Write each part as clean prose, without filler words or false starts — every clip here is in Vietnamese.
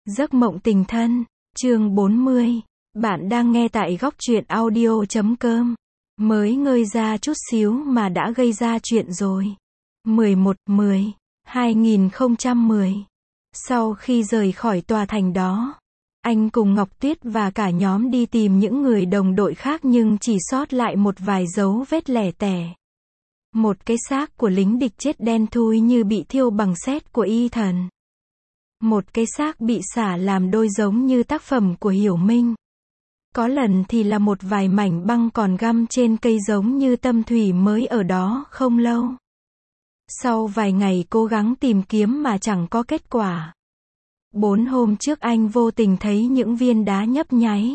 Giấc mộng tình thân, chương 40. Bạn đang nghe tại góc truyện audio.com. Mới ngơi ra chút xíu mà đã gây ra chuyện rồi. 11/10/2010. Sau khi rời khỏi tòa thành đó, anh cùng Ngọc Tuyết và cả nhóm đi tìm những người đồng đội khác nhưng chỉ sót lại một vài dấu vết lẻ tẻ. Một cái xác của lính địch chết đen thui như bị thiêu bằng sét của Ethan. Một cái xác bị xả làm đôi giống như tác phẩm của Hiểu Minh. Có lần thì là một vài mảnh băng còn găm trên cây giống như Tâm Thủy mới ở đó không lâu. Sau vài ngày cố gắng tìm kiếm mà chẳng có kết quả. 4 hôm trước anh vô tình thấy những viên đá nhấp nháy.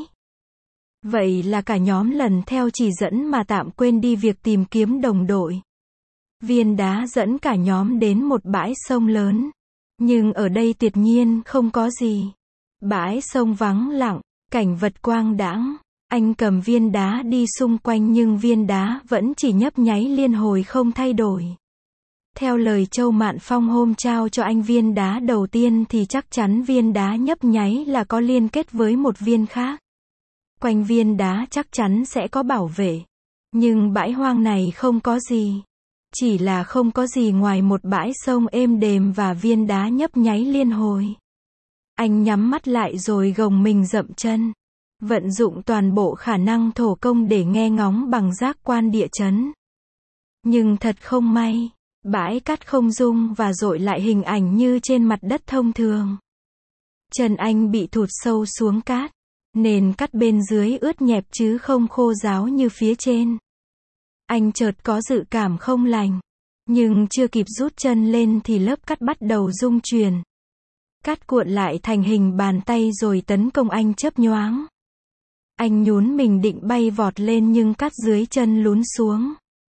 Vậy là cả nhóm lần theo chỉ dẫn mà tạm quên đi việc tìm kiếm đồng đội. Viên đá dẫn cả nhóm đến một bãi sông lớn. Nhưng ở đây tuyệt nhiên không có gì. Bãi sông vắng lặng, cảnh vật quang đãng. Anh cầm viên đá đi xung quanh nhưng viên đá vẫn chỉ nhấp nháy liên hồi không thay đổi. Theo lời Châu Mạn Phong hôm trao cho anh viên đá đầu tiên thì chắc chắn viên đá nhấp nháy là có liên kết với một viên khác. Quanh viên đá chắc chắn sẽ có bảo vệ. Nhưng bãi hoang này không có gì. Chỉ là không có gì ngoài một bãi sông êm đềm và viên đá nhấp nháy liên hồi. Anh nhắm mắt lại rồi gồng mình dậm chân. Vận dụng toàn bộ khả năng thổ công để nghe ngóng bằng giác quan địa chấn. Nhưng thật không may, bãi cát không rung và dội lại hình ảnh như trên mặt đất thông thường. Chân anh bị thụt sâu xuống cát. Nền cát bên dưới ướt nhẹp chứ không khô ráo như phía trên. Anh chợt có dự cảm không lành. Nhưng chưa kịp rút chân lên thì lớp cát bắt đầu rung chuyển. Cát cuộn lại thành hình bàn tay rồi tấn công anh chớp nhoáng. Anh nhún mình định bay vọt lên nhưng cát dưới chân lún xuống.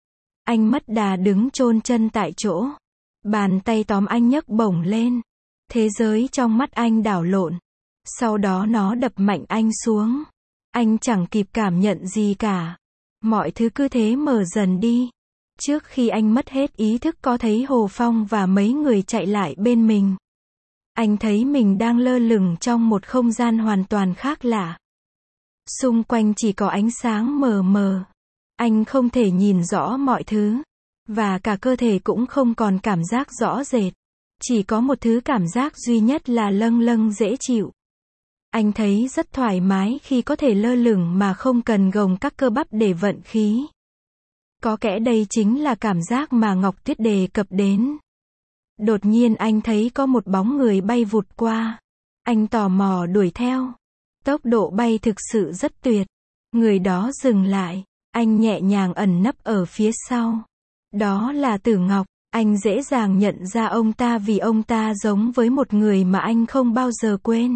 Anh mất đà đứng chôn chân tại chỗ. Bàn tay tóm anh nhấc bổng lên. Thế giới trong mắt anh đảo lộn. Sau đó nó đập mạnh anh xuống. Anh chẳng kịp cảm nhận gì cả. Mọi thứ cứ thế mờ dần đi. Trước khi anh mất hết ý thức có thấy Hồ Phong và mấy người chạy lại bên mình. Anh thấy mình đang lơ lửng trong một không gian hoàn toàn khác lạ. Xung quanh chỉ có ánh sáng mờ mờ. Anh không thể nhìn rõ mọi thứ. Và cả cơ thể cũng không còn cảm giác rõ rệt. Chỉ có một thứ cảm giác duy nhất là lâng lâng dễ chịu. Anh thấy rất thoải mái khi có thể lơ lửng mà không cần gồng các cơ bắp để vận khí. Có kẽ đây chính là cảm giác mà Ngọc Tuyết đề cập đến. Đột nhiên anh thấy có một bóng người bay vụt qua. Anh tò mò đuổi theo. Tốc độ bay thực sự rất tuyệt. Người đó dừng lại. Anh nhẹ nhàng ẩn nấp ở phía sau. Đó là Tử Ngọc. Anh dễ dàng nhận ra ông ta vì ông ta giống với một người mà anh không bao giờ quên.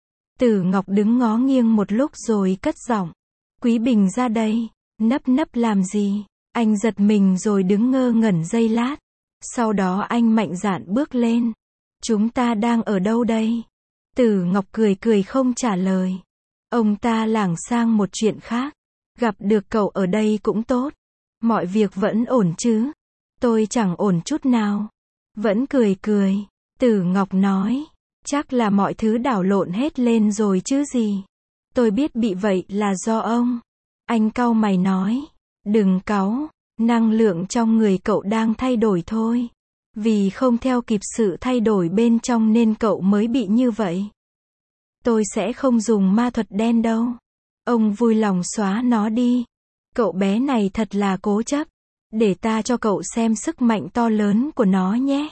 Tử Ngọc đứng ngó nghiêng một lúc rồi cất giọng. Quý Bình ra đây. Nấp nấp làm gì? Anh giật mình rồi đứng ngơ ngẩn giây lát. Sau đó anh mạnh dạn bước lên. Chúng ta đang ở đâu đây? Tử Ngọc cười cười không trả lời. Ông ta lảng sang một chuyện khác. Gặp được cậu ở đây cũng tốt. Mọi việc vẫn ổn chứ? Tôi chẳng ổn chút nào. Vẫn cười cười. Tử Ngọc nói. Chắc là mọi thứ đảo lộn hết lên rồi chứ gì. Tôi biết bị vậy là do ông. Anh cau mày nói. Đừng cáu. Năng lượng trong người cậu đang thay đổi thôi. Vì không theo kịp sự thay đổi bên trong nên cậu mới bị như vậy. Tôi sẽ không dùng ma thuật đen đâu. Ông vui lòng xóa nó đi. Cậu bé này thật là cố chấp. Để ta cho cậu xem sức mạnh to lớn của nó nhé.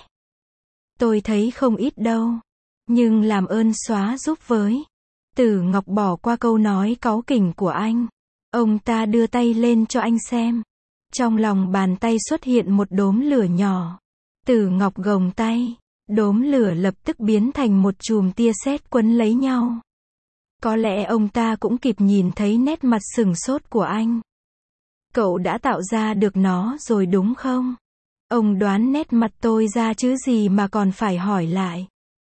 Tôi thấy không ít đâu. Nhưng làm ơn xóa giúp với. Tử Ngọc bỏ qua câu nói cáu kỉnh của anh. Ông ta đưa tay lên cho anh xem. Trong lòng bàn tay xuất hiện một đốm lửa nhỏ. Tử Ngọc gồng tay. Đốm lửa lập tức biến thành một chùm tia sét quấn lấy nhau. Có lẽ ông ta cũng kịp nhìn thấy nét mặt sửng sốt của anh. Cậu đã tạo ra được nó rồi đúng không? Ông đoán nét mặt tôi ra chứ gì mà còn phải hỏi lại.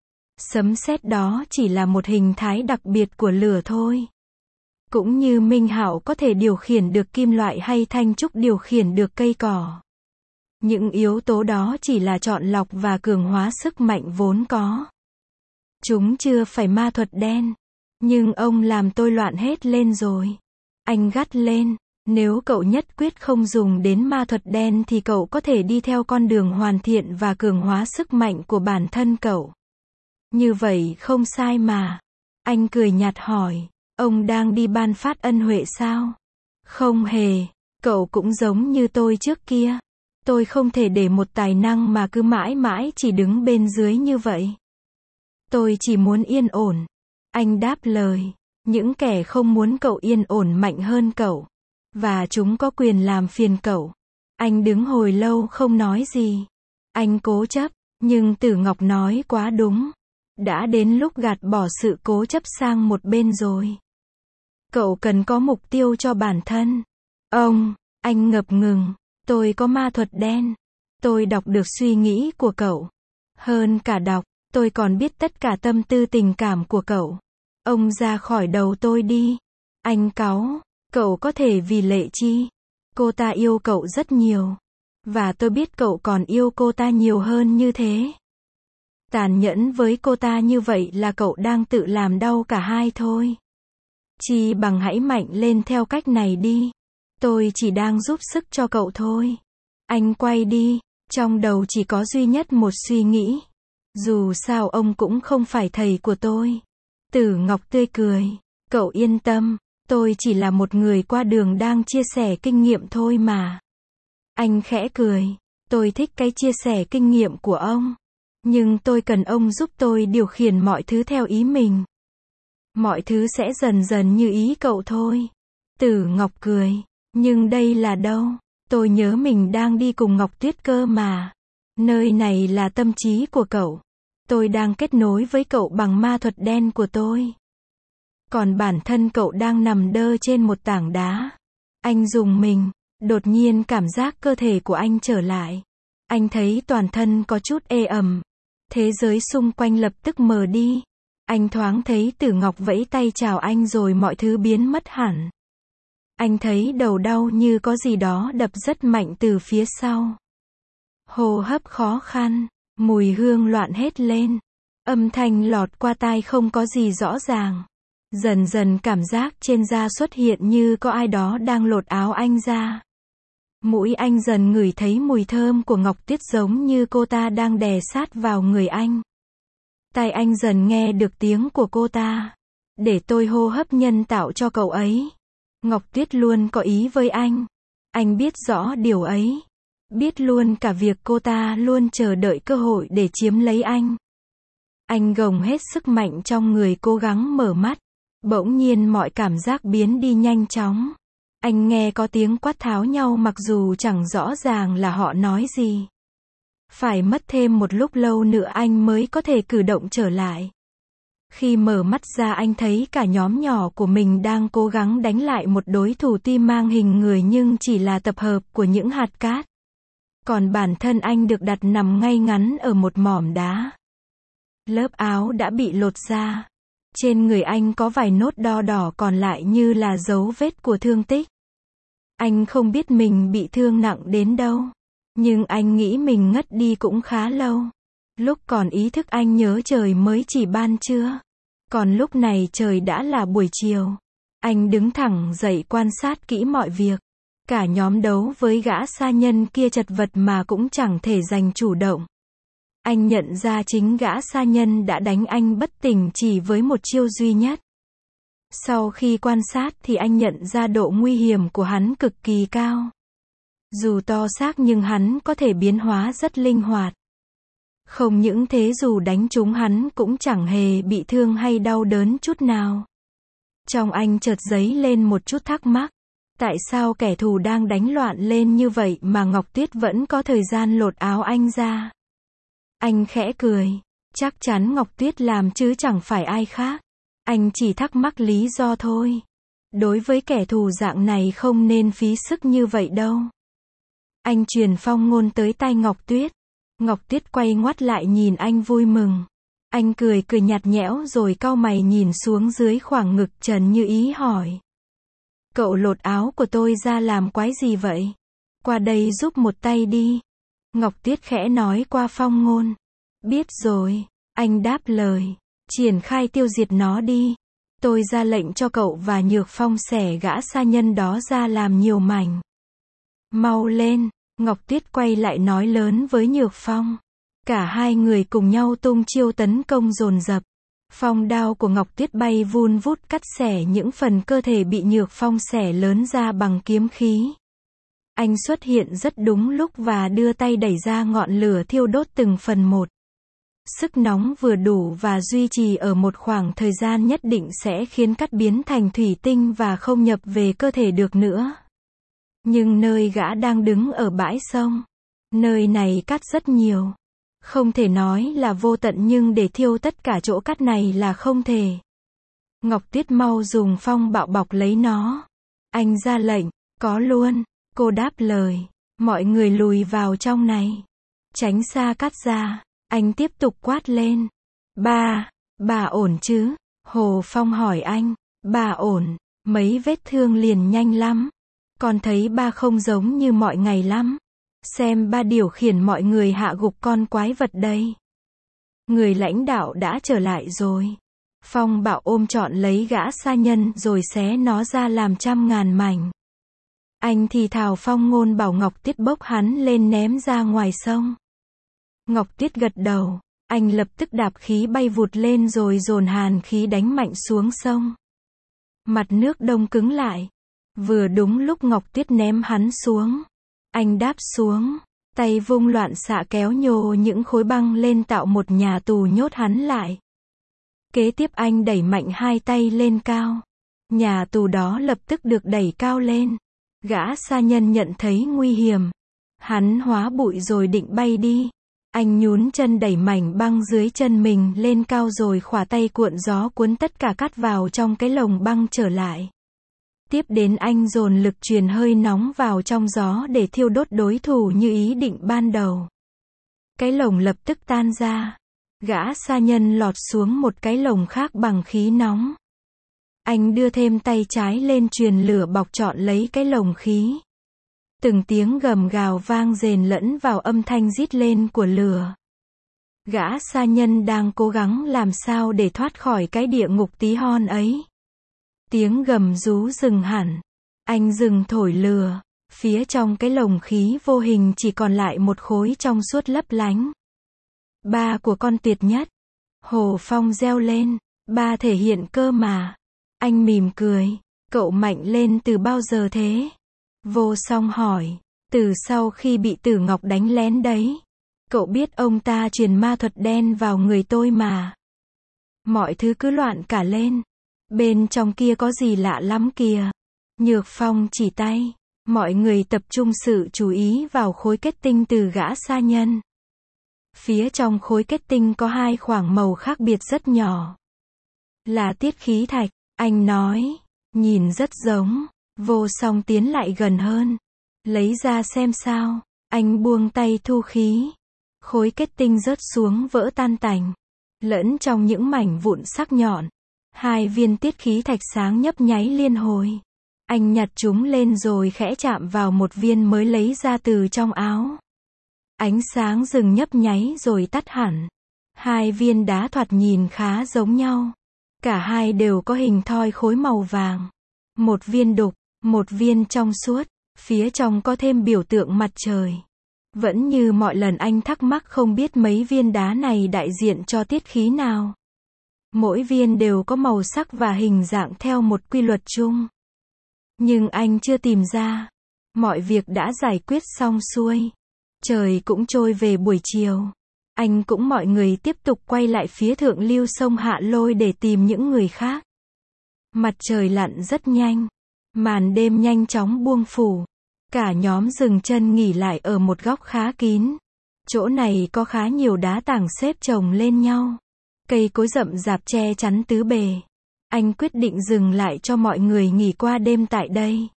Sấm sét đó chỉ là một hình thái đặc biệt của lửa thôi. Cũng như Minh Hạo có thể điều khiển được kim loại hay Thanh Trúc điều khiển được cây cỏ. Những yếu tố đó chỉ là chọn lọc và cường hóa sức mạnh vốn có. Chúng chưa phải ma thuật đen. Nhưng ông làm tôi loạn hết lên rồi. Anh gắt lên, nếu cậu nhất quyết không dùng đến ma thuật đen thì cậu có thể đi theo con đường hoàn thiện và cường hóa sức mạnh của bản thân cậu. Như vậy không sai mà. Anh cười nhạt hỏi, ông đang đi ban phát ân huệ sao? Không hề, cậu cũng giống như tôi trước kia. Tôi không thể để một tài năng mà cứ mãi mãi chỉ đứng bên dưới như vậy. Tôi chỉ muốn yên ổn. Anh đáp lời, những kẻ không muốn cậu yên ổn mạnh hơn cậu. Và chúng có quyền làm phiền cậu. Anh đứng hồi lâu không nói gì. Anh cố chấp, nhưng Tử Ngọc nói quá đúng. Đã đến lúc gạt bỏ sự cố chấp sang một bên rồi. Cậu cần có mục tiêu cho bản thân. Anh ngập ngừng, tôi có ma thuật đen. Tôi đọc được suy nghĩ của cậu. Hơn cả đọc, tôi còn biết tất cả tâm tư tình cảm của cậu. Ông ra khỏi đầu tôi đi. Anh cáu, cậu có thể vì Lệ Chi. Cô ta yêu cậu rất nhiều. Và tôi biết cậu còn yêu cô ta nhiều hơn như thế. Tàn nhẫn với cô ta như vậy là cậu đang tự làm đau cả hai thôi. Chi bằng hãy mạnh lên theo cách này đi. Tôi chỉ đang giúp sức cho cậu thôi. Anh quay đi, trong đầu chỉ có duy nhất một suy nghĩ. Dù sao ông cũng không phải thầy của tôi. Tử Ngọc tươi cười. Cậu yên tâm, tôi chỉ là một người qua đường đang chia sẻ kinh nghiệm thôi mà. Anh khẽ cười. Tôi thích cái chia sẻ kinh nghiệm của ông. Nhưng tôi cần ông giúp tôi điều khiển mọi thứ theo ý mình. Mọi thứ sẽ dần dần như ý cậu thôi. Tử Ngọc cười. Nhưng đây là đâu? Tôi nhớ mình đang đi cùng Ngọc Tuyết cơ mà. Nơi này là tâm trí của cậu. Tôi đang kết nối với cậu bằng ma thuật đen của tôi. Còn bản thân cậu đang nằm đơ trên một tảng đá. Anh rùng mình. Đột nhiên cảm giác cơ thể của anh trở lại. Anh thấy toàn thân có chút ê ẩm. Thế giới xung quanh lập tức mờ đi. Anh thoáng thấy Tử Ngọc vẫy tay chào anh rồi mọi thứ biến mất hẳn. Anh thấy đầu đau như có gì đó đập rất mạnh từ phía sau. Hô hấp khó khăn, mùi hương loạn hết lên. Âm thanh lọt qua tai không có gì rõ ràng. Dần dần cảm giác trên da xuất hiện như có ai đó đang lột áo anh ra. Mũi anh dần ngửi thấy mùi thơm của Ngọc Tuyết giống như cô ta đang đè sát vào người anh. Tai anh dần nghe được tiếng của cô ta. Để tôi hô hấp nhân tạo cho cậu ấy. Ngọc Tuyết luôn có ý với anh. Anh biết rõ điều ấy. Biết luôn cả việc cô ta luôn chờ đợi cơ hội để chiếm lấy anh. Anh gồng hết sức mạnh trong người cố gắng mở mắt. Bỗng nhiên mọi cảm giác biến đi nhanh chóng. Anh nghe có tiếng quát tháo nhau mặc dù chẳng rõ ràng là họ nói gì. Phải mất thêm một lúc lâu nữa anh mới có thể cử động trở lại. Khi mở mắt ra anh thấy cả nhóm nhỏ của mình đang cố gắng đánh lại một đối thủ tim mang hình người nhưng chỉ là tập hợp của những hạt cát. Còn bản thân anh được đặt nằm ngay ngắn ở một mỏm đá. Lớp áo đã bị lột ra. Trên người anh có vài nốt đo đỏ còn lại như là dấu vết của thương tích. Anh không biết mình bị thương nặng đến đâu. Nhưng anh nghĩ mình ngất đi cũng khá lâu. Lúc còn ý thức anh nhớ trời mới chỉ ban trưa. Còn lúc này trời đã là buổi chiều. Anh đứng thẳng dậy quan sát kỹ mọi việc. Cả nhóm đấu với gã sa nhân kia chật vật mà cũng chẳng thể giành chủ động. Anh nhận ra chính gã sa nhân đã đánh anh bất tỉnh chỉ với một chiêu duy nhất. Sau khi quan sát thì anh nhận ra độ nguy hiểm của hắn cực kỳ cao. Dù to xác nhưng hắn có thể biến hóa rất linh hoạt. Không những thế dù đánh trúng hắn cũng chẳng hề bị thương hay đau đớn chút nào. Trong anh chợt dấy lên một chút thắc mắc. Tại sao kẻ thù đang đánh loạn lên như vậy mà Ngọc Tuyết vẫn có thời gian lột áo anh ra? Anh khẽ cười. Chắc chắn Ngọc Tuyết làm chứ chẳng phải ai khác. Anh chỉ thắc mắc lý do thôi. Đối với kẻ thù dạng này không nên phí sức như vậy đâu. Anh truyền phong ngôn tới tai Ngọc Tuyết. Ngọc Tuyết quay ngoắt lại nhìn anh vui mừng. Anh cười nhạt nhẽo rồi cau mày nhìn xuống dưới khoảng ngực trần như ý hỏi. Cậu lột áo của tôi ra làm quái gì vậy? Qua đây giúp một tay đi. Ngọc Tuyết khẽ nói qua phong ngôn. Biết rồi, anh đáp lời. Triển khai tiêu diệt nó đi. Tôi ra lệnh cho cậu và Nhược Phong xẻ gã sa nhân đó ra làm nhiều mảnh. Mau lên, Ngọc Tuyết quay lại nói lớn với Nhược Phong. Cả hai người cùng nhau tung chiêu tấn công dồn dập. Phong đao của Ngọc Tuyết bay vun vút cắt xẻ những phần cơ thể bị Nhược Phong xẻ lớn ra bằng kiếm khí. Anh xuất hiện rất đúng lúc và đưa tay đẩy ra ngọn lửa thiêu đốt từng phần một. Sức nóng vừa đủ và duy trì ở một khoảng thời gian nhất định sẽ khiến cát biến thành thủy tinh và không nhập về cơ thể được nữa. Nhưng nơi gã đang đứng ở bãi sông, nơi này cát rất nhiều. Không thể nói là vô tận nhưng để thiêu tất cả chỗ cát này là không thể. Ngọc Tuyết mau dùng phong bạo bọc lấy nó. Anh ra lệnh, có luôn, cô đáp lời. Mọi người lùi vào trong này. Tránh xa cát ra. Anh tiếp tục quát lên. Bà ổn chứ? Hồ Phong hỏi anh. Bà ổn, mấy vết thương liền nhanh lắm. Con thấy ba không giống như mọi ngày lắm. Xem ba điều khiển mọi người hạ gục con quái vật đây. Người lãnh đạo đã trở lại rồi. Phong bạo ôm trọn lấy gã sa nhân rồi xé nó ra làm trăm ngàn mảnh. Anh thì thào phong ngôn bảo Ngọc Tuyết bốc hắn lên ném ra ngoài sông. Ngọc Tuyết gật đầu, anh lập tức đạp khí bay vụt lên rồi dồn hàn khí đánh mạnh xuống sông. Mặt nước đông cứng lại. Vừa đúng lúc Ngọc Tuyết ném hắn xuống. Anh đáp xuống, tay vung loạn xạ kéo nhô những khối băng lên tạo một nhà tù nhốt hắn lại. Kế tiếp anh đẩy mạnh hai tay lên cao. Nhà tù đó lập tức được đẩy cao lên. Gã sa nhân nhận thấy nguy hiểm. Hắn hóa bụi rồi định bay đi. Anh nhún chân đẩy mảnh băng dưới chân mình lên cao rồi khỏa tay cuộn gió cuốn tất cả cát vào trong cái lồng băng trở lại. Tiếp đến anh dồn lực truyền hơi nóng vào trong gió để thiêu đốt đối thủ như ý định ban đầu. Cái lồng lập tức tan ra. Gã sa nhân lọt xuống một cái lồng khác bằng khí nóng. Anh đưa thêm tay trái lên truyền lửa bọc trọn lấy cái lồng khí. Từng tiếng gầm gào vang rền lẫn vào âm thanh rít lên của lửa. Gã sa nhân đang cố gắng làm sao để thoát khỏi cái địa ngục tí hon ấy. Tiếng gầm rú dừng hẳn. Anh dừng thổi lửa. Phía trong cái lồng khí vô hình chỉ còn lại một khối trong suốt lấp lánh. Ba của con tuyệt nhất. Hồ Phong reo lên. Ba thể hiện cơ mà. Anh mỉm cười. Cậu mạnh lên từ bao giờ thế? Vô Song hỏi. Từ sau khi bị Tử Ngọc đánh lén đấy. Cậu biết ông ta truyền ma thuật đen vào người tôi mà. Mọi thứ cứ loạn cả lên. Bên trong kia có gì lạ lắm kìa. Nhược Phong chỉ tay. Mọi người tập trung sự chú ý vào khối kết tinh từ gã sa nhân. Phía trong khối kết tinh có hai khoảng màu khác biệt rất nhỏ. Là tiết khí thạch, anh nói. Nhìn rất giống. Vô Song tiến lại gần hơn. Lấy ra xem sao. Anh buông tay thu khí. Khối kết tinh rớt xuống vỡ tan tành. Lẫn trong những mảnh vụn sắc nhọn. Hai viên tiết khí thạch sáng nhấp nháy liên hồi. Anh nhặt chúng lên rồi khẽ chạm vào một viên mới lấy ra từ trong áo. Ánh sáng dừng nhấp nháy rồi tắt hẳn. Hai viên đá thoạt nhìn khá giống nhau. Cả hai đều có hình thoi khối màu vàng. Một viên đục, một viên trong suốt. Phía trong có thêm biểu tượng mặt trời. Vẫn như mọi lần anh thắc mắc không biết mấy viên đá này đại diện cho tiết khí nào. Mỗi viên đều có màu sắc và hình dạng theo một quy luật chung. Nhưng anh chưa tìm ra. Mọi việc đã giải quyết xong xuôi. Trời cũng trôi về buổi chiều. Anh cũng mọi người tiếp tục quay lại phía thượng lưu sông Hạ Lôi để tìm những người khác. Mặt trời lặn rất nhanh. Màn đêm nhanh chóng buông phủ. Cả nhóm dừng chân nghỉ lại ở một góc khá kín. Chỗ này có khá nhiều đá tảng xếp chồng lên nhau. Cây cối rậm rạp che chắn tứ bề. Anh quyết định dừng lại cho mọi người nghỉ qua đêm tại đây.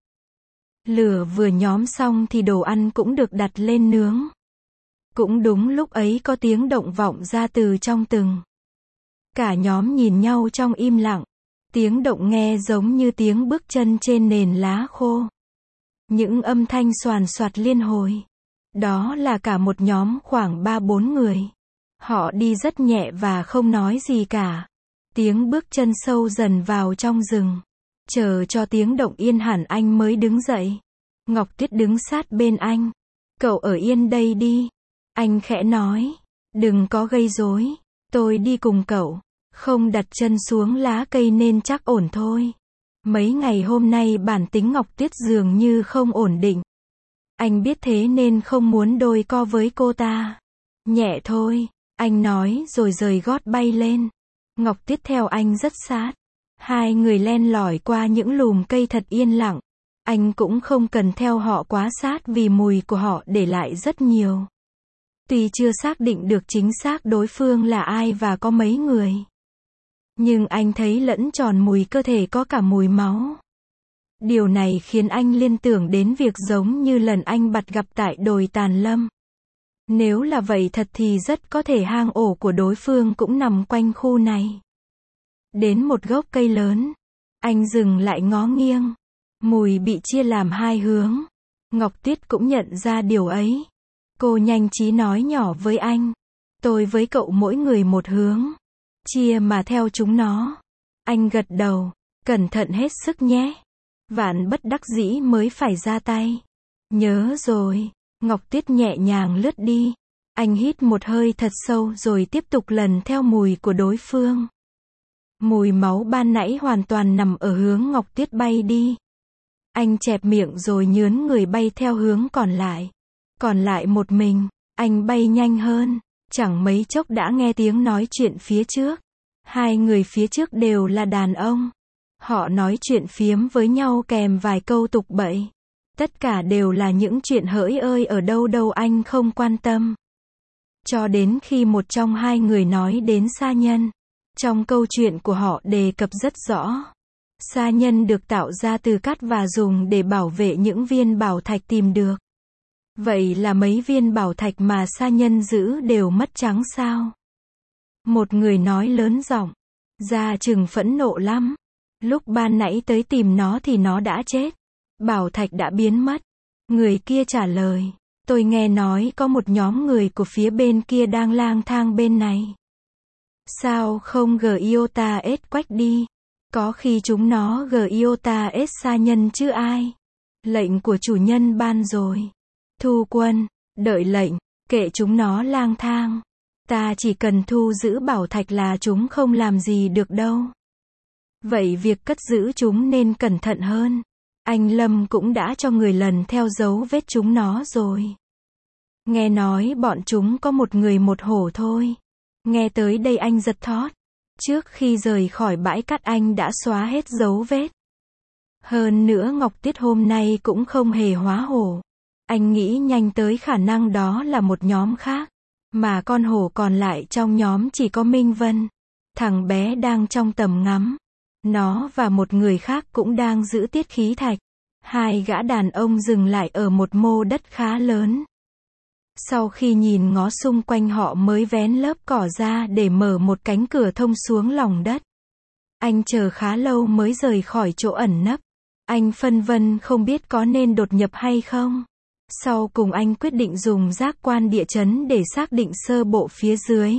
Lửa vừa nhóm xong thì đồ ăn cũng được đặt lên nướng. Cũng đúng lúc ấy có tiếng động vọng ra từ trong từng. Cả nhóm nhìn nhau trong im lặng. Tiếng động nghe giống như tiếng bước chân trên nền lá khô. Những âm thanh xoàn xoạt liên hồi. Đó là cả một nhóm khoảng 3-4 người. Họ đi rất nhẹ và không nói gì cả. Tiếng bước chân sâu dần vào trong rừng. Chờ cho tiếng động yên hẳn anh mới đứng dậy. Ngọc Tuyết đứng sát bên anh. Cậu ở yên đây đi. Anh khẽ nói. Đừng có gây rối. Tôi đi cùng cậu. Không đặt chân xuống lá cây nên chắc ổn thôi. Mấy ngày hôm nay bản tính Ngọc Tuyết dường như không ổn định. Anh biết thế nên không muốn đôi co với cô ta. Nhẹ thôi, anh nói rồi rời gót bay lên. Ngọc Tuyết theo anh rất sát. Hai người len lỏi qua những lùm cây thật yên lặng. Anh cũng không cần theo họ quá sát vì mùi của họ để lại rất nhiều. Tuy chưa xác định được chính xác đối phương là ai và có mấy người. Nhưng anh thấy lẫn tròn mùi cơ thể có cả mùi máu. Điều này khiến anh liên tưởng đến việc giống như lần anh bắt gặp tại đồi Tàn Lâm. Nếu là vậy thật thì rất có thể hang ổ của đối phương cũng nằm quanh khu này. Đến một gốc cây lớn, anh dừng lại ngó nghiêng. Mùi bị chia làm hai hướng. Ngọc Tuyết cũng nhận ra điều ấy. Cô nhanh trí nói nhỏ với anh. Tôi với cậu mỗi người một hướng. Chia mà theo chúng nó. Anh gật đầu. Cẩn thận hết sức nhé. Vạn bất đắc dĩ mới phải ra tay. Nhớ rồi. Ngọc Tuyết nhẹ nhàng lướt đi. Anh hít một hơi thật sâu rồi tiếp tục lần theo mùi của đối phương. Mùi máu ban nãy hoàn toàn nằm ở hướng Ngọc Tuyết bay đi. Anh chẹp miệng rồi nhướn người bay theo hướng còn lại. Còn lại một mình, anh bay nhanh hơn. Chẳng mấy chốc đã nghe tiếng nói chuyện phía trước. Hai người phía trước đều là đàn ông. Họ nói chuyện phiếm với nhau kèm vài câu tục bậy. Tất cả đều là những chuyện hỡi ơi ở đâu đâu anh không quan tâm. Cho đến khi một trong hai người nói đến sa nhân. Trong câu chuyện của họ đề cập rất rõ. Sa nhân được tạo ra từ cát và dùng để bảo vệ những viên bảo thạch tìm được. Vậy là mấy viên bảo thạch mà sa nhân giữ đều mất trắng sao? Một người nói lớn giọng. Gia Trừng phẫn nộ lắm. Lúc ban nãy tới tìm nó thì nó đã chết. Bảo thạch đã biến mất. Người kia trả lời. Tôi nghe nói có một nhóm người của phía bên kia đang lang thang bên này. Sao không Giota S quách đi? Có khi chúng nó Giota S sa nhân chứ ai? Lệnh của chủ nhân ban rồi. Thu quân, đợi lệnh, kệ chúng nó lang thang. Ta chỉ cần thu giữ bảo thạch là chúng không làm gì được đâu. Vậy việc cất giữ chúng nên cẩn thận hơn. Anh Lâm cũng đã cho người lần theo dấu vết chúng nó rồi. Nghe nói bọn chúng có một người một hổ thôi. Nghe tới đây anh giật thót. Trước khi rời khỏi bãi cát anh đã xóa hết dấu vết. Hơn nữa Ngọc Tuyết hôm nay cũng không hề hóa hổ. Anh nghĩ nhanh tới khả năng đó là một nhóm khác. Mà con hổ còn lại trong nhóm chỉ có Minh Vân. Thằng bé đang trong tầm ngắm. Nó và một người khác cũng đang giữ tiết khí thạch. Hai gã đàn ông dừng lại ở một mô đất khá lớn. Sau khi nhìn ngó xung quanh họ mới vén lớp cỏ ra để mở một cánh cửa thông xuống lòng đất. Anh chờ khá lâu mới rời khỏi chỗ ẩn nấp. Anh phân vân không biết có nên đột nhập hay không. Sau cùng anh quyết định dùng giác quan địa chấn để xác định sơ bộ phía dưới.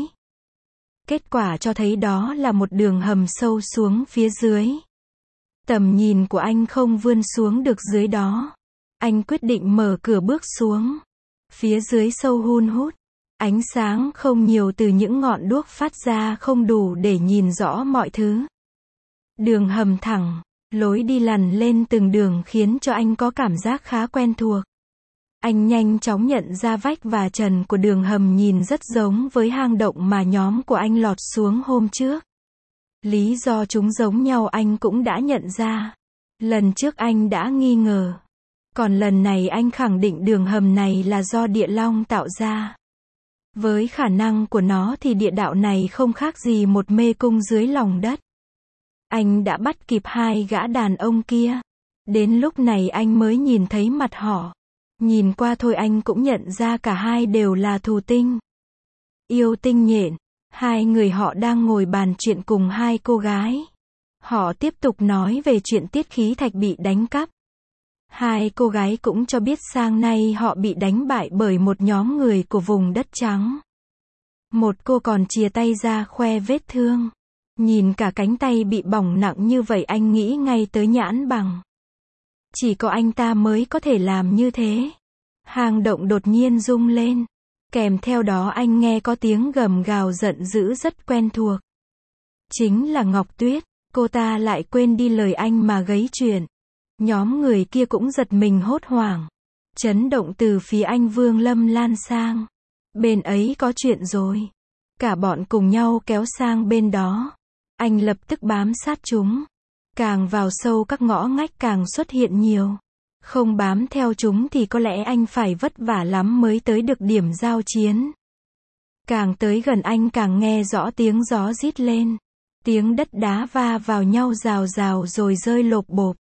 Kết quả cho thấy đó là một đường hầm sâu xuống phía dưới. Tầm nhìn của anh không vươn xuống được dưới đó. Anh quyết định mở cửa bước xuống. Phía dưới sâu hun hút. Ánh sáng không nhiều từ những ngọn đuốc phát ra không đủ để nhìn rõ mọi thứ. Đường hầm thẳng, lối đi lằn lên từng đường khiến cho anh có cảm giác khá quen thuộc. Anh nhanh chóng nhận ra vách và trần của đường hầm nhìn rất giống với hang động mà nhóm của anh lọt xuống hôm trước. Lý do chúng giống nhau anh cũng đã nhận ra. Lần trước anh đã nghi ngờ. Còn lần này anh khẳng định đường hầm này là do địa long tạo ra. Với khả năng của nó thì địa đạo này không khác gì một mê cung dưới lòng đất. Anh đã bắt kịp hai gã đàn ông kia. Đến lúc này anh mới nhìn thấy mặt họ. Nhìn qua thôi anh cũng nhận ra cả hai đều là thù tinh. Yêu tinh nhện. Hai người họ đang ngồi bàn chuyện cùng hai cô gái. Họ tiếp tục nói về chuyện tiết khí thạch bị đánh cắp. Hai cô gái cũng cho biết sang nay họ bị đánh bại bởi một nhóm người của vùng đất trắng. Một cô còn chìa tay ra khoe vết thương. Nhìn cả cánh tay bị bỏng nặng như vậy anh nghĩ ngay tới Nhãn Bằng. Chỉ có anh ta mới có thể làm như thế. Hang động đột nhiên rung lên. Kèm theo đó anh nghe có tiếng gầm gào giận dữ rất quen thuộc. Chính là Ngọc Tuyết. Cô ta lại quên đi lời anh mà gấy chuyện. Nhóm người kia cũng giật mình hốt hoảng. Chấn động từ phía anh Vương Lâm lan sang. Bên ấy có chuyện rồi. Cả bọn cùng nhau kéo sang bên đó. Anh lập tức bám sát chúng. Càng vào sâu các ngõ ngách càng xuất hiện nhiều. Không bám theo chúng thì có lẽ anh phải vất vả lắm mới tới được điểm giao chiến. Càng tới gần anh càng nghe rõ tiếng gió rít lên. Tiếng đất đá va vào nhau rào rào rồi rơi lộp bộp.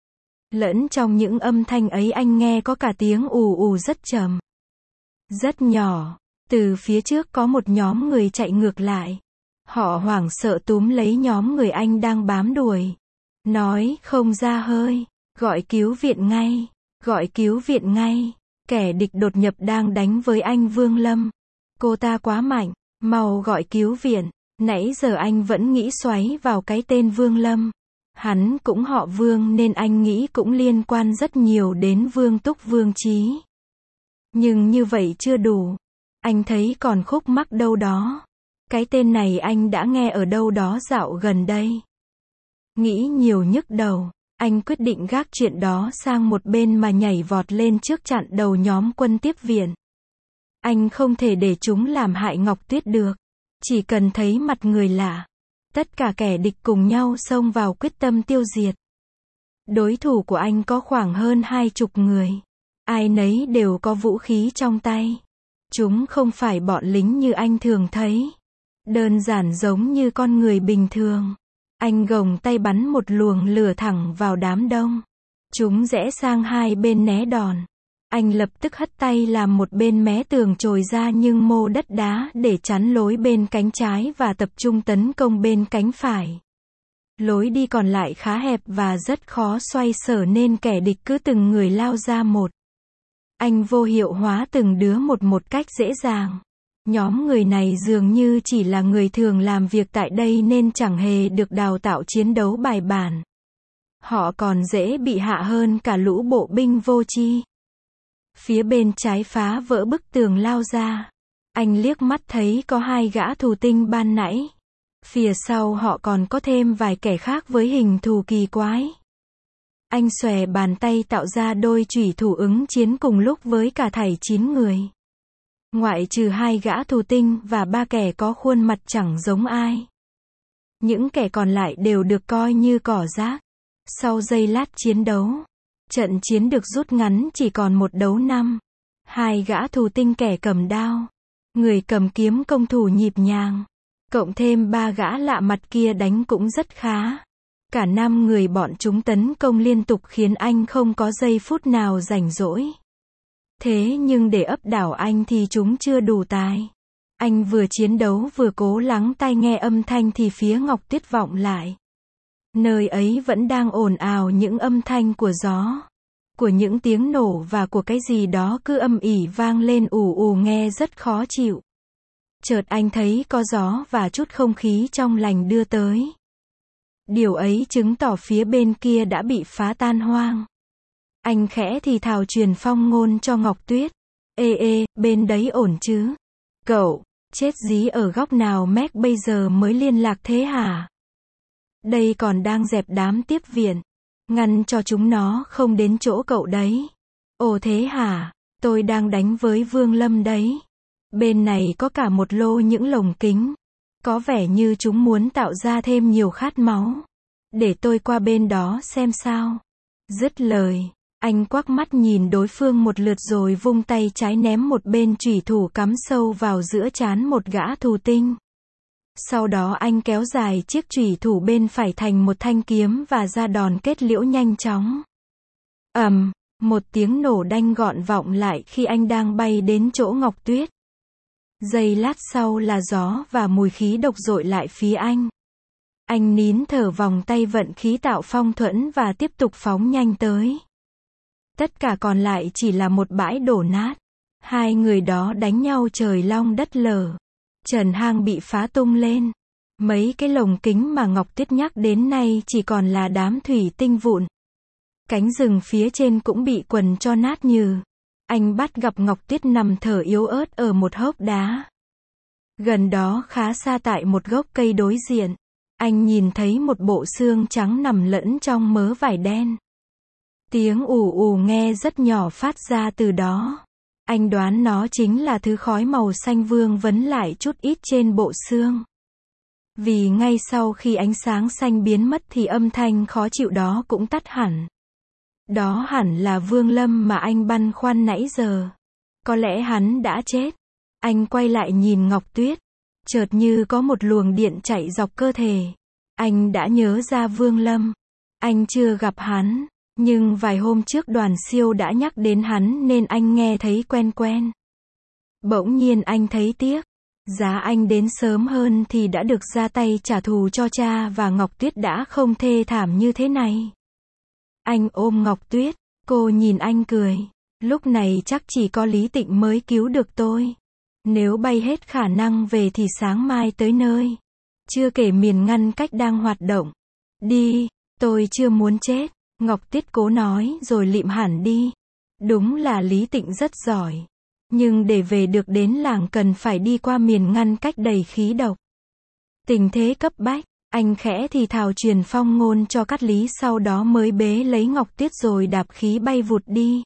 Lẫn trong những âm thanh ấy anh nghe có cả tiếng ù ù rất trầm. Rất nhỏ. Từ phía trước có một nhóm người chạy ngược lại. Họ hoảng sợ túm lấy nhóm người anh đang bám đuổi. Nói không ra hơi. Gọi cứu viện ngay. Gọi cứu viện ngay. Kẻ địch đột nhập đang đánh với anh Vương Lâm. Cô ta quá mạnh. Mau gọi cứu viện. Nãy giờ anh vẫn nghĩ xoáy vào cái tên Vương Lâm. Hắn cũng họ Vương nên anh nghĩ cũng liên quan rất nhiều đến Vương Túc Vương Chí. Nhưng như vậy chưa đủ. Anh thấy còn khúc mắc đâu đó. Cái tên này anh đã nghe ở đâu đó dạo gần đây. Nghĩ nhiều nhức đầu. Anh quyết định gác chuyện đó sang một bên mà nhảy vọt lên trước chặn đầu nhóm quân tiếp viện. Anh không thể để chúng làm hại Ngọc Tuyết được. Chỉ cần thấy mặt người lạ. Tất cả kẻ địch cùng nhau xông vào quyết tâm tiêu diệt. Đối thủ của anh có khoảng hơn 20 người. Ai nấy đều có vũ khí trong tay. Chúng không phải bọn lính như anh thường thấy. Đơn giản giống như con người bình thường. Anh gồng tay bắn một luồng lửa thẳng vào đám đông. Chúng rẽ sang hai bên né đòn. Anh lập tức hất tay làm một bên mé tường trồi ra nhưng mô đất đá để chắn lối bên cánh trái và tập trung tấn công bên cánh phải. Lối đi còn lại khá hẹp và rất khó xoay sở nên kẻ địch cứ từng người lao ra một. Anh vô hiệu hóa từng đứa một cách dễ dàng. Nhóm người này dường như chỉ là người thường làm việc tại đây nên chẳng hề được đào tạo chiến đấu bài bản. Họ còn dễ bị hạ hơn cả lũ bộ binh vô tri. Phía bên trái phá vỡ bức tường lao ra. Anh liếc mắt thấy có 2 gã thù tinh ban nãy. Phía sau họ còn có thêm vài kẻ khác với hình thù kỳ quái. Anh xòe bàn tay tạo ra đôi chủy thủ ứng chiến cùng lúc với cả thảy 9 người. Ngoại trừ 2 gã thù tinh và 3 kẻ có khuôn mặt chẳng giống ai. Những kẻ còn lại đều được coi như cỏ rác. Sau giây lát chiến đấu, trận chiến được rút ngắn chỉ còn 1 đấu 5. 2 gã thù tinh kẻ cầm đao. Người cầm kiếm công thủ nhịp nhàng. Cộng thêm 3 gã lạ mặt kia đánh cũng rất khá. Cả 5 người bọn chúng tấn công liên tục khiến anh không có giây phút nào rảnh rỗi. Thế nhưng để ấp đảo anh thì chúng chưa đủ tài. Anh vừa chiến đấu vừa cố lắng tai nghe âm thanh thì phía Ngọc Tuyết vọng lại. Nơi ấy vẫn đang ồn ào những âm thanh của gió, của những tiếng nổ và của cái gì đó cứ âm ỉ vang lên ù ù nghe rất khó chịu. Chợt anh thấy có gió và chút không khí trong lành đưa tới. Điều ấy chứng tỏ phía bên kia đã bị phá tan hoang. Anh khẽ thì thào truyền phong ngôn cho Ngọc Tuyết. Ê, bên đấy ổn chứ? Cậu, chết dí ở góc nào mech bây giờ mới liên lạc thế hả? Đây còn đang dẹp đám tiếp viện. Ngăn cho chúng nó không đến chỗ cậu đấy. Ồ thế hả? Tôi đang đánh với Vương Lâm đấy. Bên này có cả một lô những lồng kính. Có vẻ như chúng muốn tạo ra thêm nhiều khát máu. Để tôi qua bên đó xem sao. Dứt lời, anh quắc mắt nhìn đối phương một lượt rồi vung tay trái ném một bên chủy thủ cắm sâu vào giữa trán một gã thù tinh. Sau đó anh kéo dài chiếc chủy thủ bên phải thành một thanh kiếm và ra đòn kết liễu nhanh chóng. Một tiếng nổ đanh gọn vọng lại khi anh đang bay đến chỗ Ngọc Tuyết. Giây lát sau là gió và mùi khí độc dội lại phía anh. Anh nín thở vòng tay vận khí tạo phong thuẫn và tiếp tục phóng nhanh tới. Tất cả còn lại chỉ là một bãi đổ nát. 2 người đó đánh nhau trời long đất lở. Trần hang bị phá tung lên. Mấy cái lồng kính mà Ngọc Tuyết nhắc đến nay chỉ còn là đám thủy tinh vụn. Cánh rừng phía trên cũng bị quần cho nát nhừ. Anh bắt gặp Ngọc Tuyết nằm thở yếu ớt ở một hốc đá. Gần đó khá xa tại một gốc cây đối diện. Anh nhìn thấy một bộ xương trắng nằm lẫn trong mớ vải đen. Tiếng ù ù nghe rất nhỏ phát ra từ đó. Anh đoán nó chính là thứ khói màu xanh vương vấn lại chút ít trên bộ xương. Vì ngay sau khi ánh sáng xanh biến mất thì âm thanh khó chịu đó cũng tắt hẳn. Đó hẳn là Vương Lâm mà anh băn khoăn nãy giờ. Có lẽ hắn đã chết. Anh quay lại nhìn Ngọc Tuyết. Chợt như có một luồng điện chạy dọc cơ thể. Anh đã nhớ ra Vương Lâm. Anh chưa gặp hắn. Nhưng vài hôm trước Đoàn Siêu đã nhắc đến hắn nên anh nghe thấy quen quen. Bỗng nhiên anh thấy tiếc. Giá anh đến sớm hơn thì đã được ra tay trả thù cho cha và Ngọc Tuyết đã không thê thảm như thế này. Anh ôm Ngọc Tuyết. Cô nhìn anh cười. Lúc này chắc chỉ có Lý Tịnh mới cứu được tôi. Nếu bay hết khả năng về thì sáng mai tới nơi. Chưa kể miền ngăn cách đang hoạt động. Đi, tôi chưa muốn chết. Ngọc Tuyết cố nói rồi lịm hẳn đi. Đúng là Lý Tịnh rất giỏi. Nhưng để về được đến làng cần phải đi qua miền ngăn cách đầy khí độc. Tình thế cấp bách, anh khẽ thì thào truyền phong ngôn cho Cát Lý, sau đó mới bế lấy Ngọc Tuyết rồi đạp khí bay vụt đi.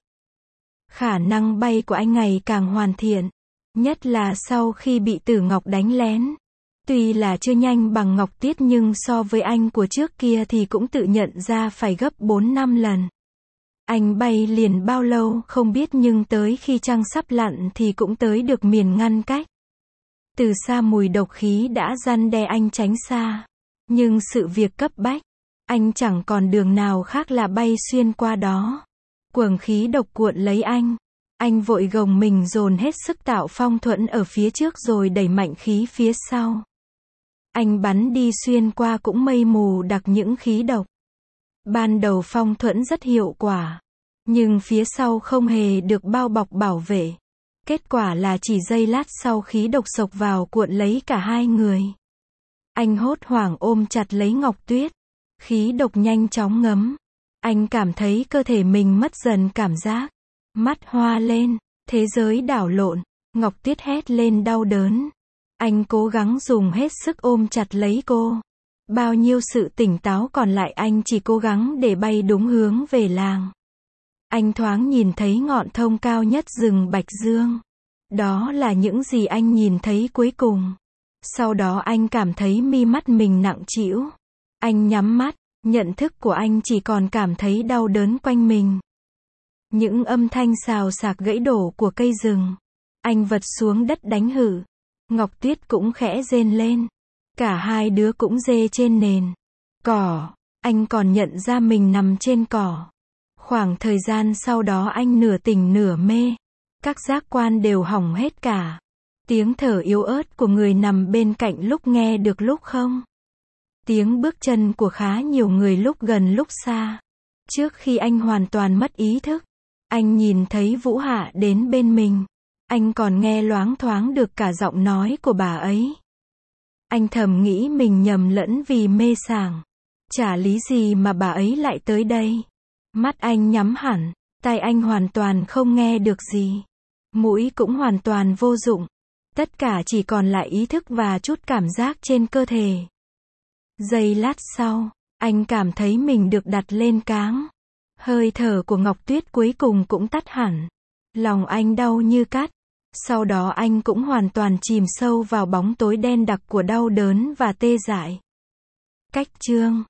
Khả năng bay của anh ngày càng hoàn thiện. Nhất là sau khi bị Tử Ngọc đánh lén. Tuy là chưa nhanh bằng Ngọc Tuyết nhưng so với anh của trước kia thì cũng tự nhận ra phải gấp 4-5 lần. Anh bay liền bao lâu không biết nhưng tới khi trăng sắp lặn thì cũng tới được miền ngăn cách. Từ xa mùi độc khí đã răn đe anh tránh xa. Nhưng sự việc cấp bách, anh chẳng còn đường nào khác là bay xuyên qua đó. Quầng khí độc cuộn lấy anh vội gồng mình dồn hết sức tạo phong thuẫn ở phía trước rồi đẩy mạnh khí phía sau. Anh bắn đi xuyên qua cũng mây mù đặc những khí độc. Ban đầu phong thuẫn rất hiệu quả, nhưng phía sau không hề được bao bọc bảo vệ. Kết quả là chỉ giây lát sau khí độc xộc vào cuộn lấy cả hai người. Anh hốt hoảng ôm chặt lấy Ngọc Tuyết. Khí độc nhanh chóng ngấm. Anh cảm thấy cơ thể mình mất dần cảm giác. Mắt hoa lên, thế giới đảo lộn. Ngọc Tuyết hét lên đau đớn. Anh cố gắng dùng hết sức ôm chặt lấy cô. Bao nhiêu sự tỉnh táo còn lại anh chỉ cố gắng để bay đúng hướng về làng. Anh thoáng nhìn thấy ngọn thông cao nhất rừng Bạch Dương. Đó là những gì anh nhìn thấy cuối cùng. Sau đó anh cảm thấy mi mắt mình nặng trĩu. Anh nhắm mắt, nhận thức của anh chỉ còn cảm thấy đau đớn quanh mình. Những âm thanh xào xạc gãy đổ của cây rừng. Anh vật xuống đất đánh hử. Ngọc Tuyết cũng khẽ rên lên. Cả hai đứa cũng rê trên nền cỏ. Anh còn nhận ra mình nằm trên cỏ. Khoảng thời gian sau đó anh nửa tỉnh nửa mê. Các giác quan đều hỏng hết cả. Tiếng thở yếu ớt của người nằm bên cạnh lúc nghe được lúc không. Tiếng bước chân của khá nhiều người lúc gần lúc xa. Trước khi anh hoàn toàn mất ý thức, anh nhìn thấy Vũ Hạ đến bên mình. Anh còn nghe loáng thoáng được cả giọng nói của bà ấy. Anh thầm nghĩ mình nhầm lẫn vì mê sảng. Chả lý gì mà bà ấy lại tới đây. Mắt anh nhắm hẳn, tai anh hoàn toàn không nghe được gì. Mũi cũng hoàn toàn vô dụng. Tất cả chỉ còn lại ý thức và chút cảm giác trên cơ thể. Giây lát sau, anh cảm thấy mình được đặt lên cáng. Hơi thở của Ngọc Tuyết cuối cùng cũng tắt hẳn. Lòng anh đau như cắt. Sau đó anh cũng hoàn toàn chìm sâu vào bóng tối đen đặc của đau đớn và tê dại. Cách chương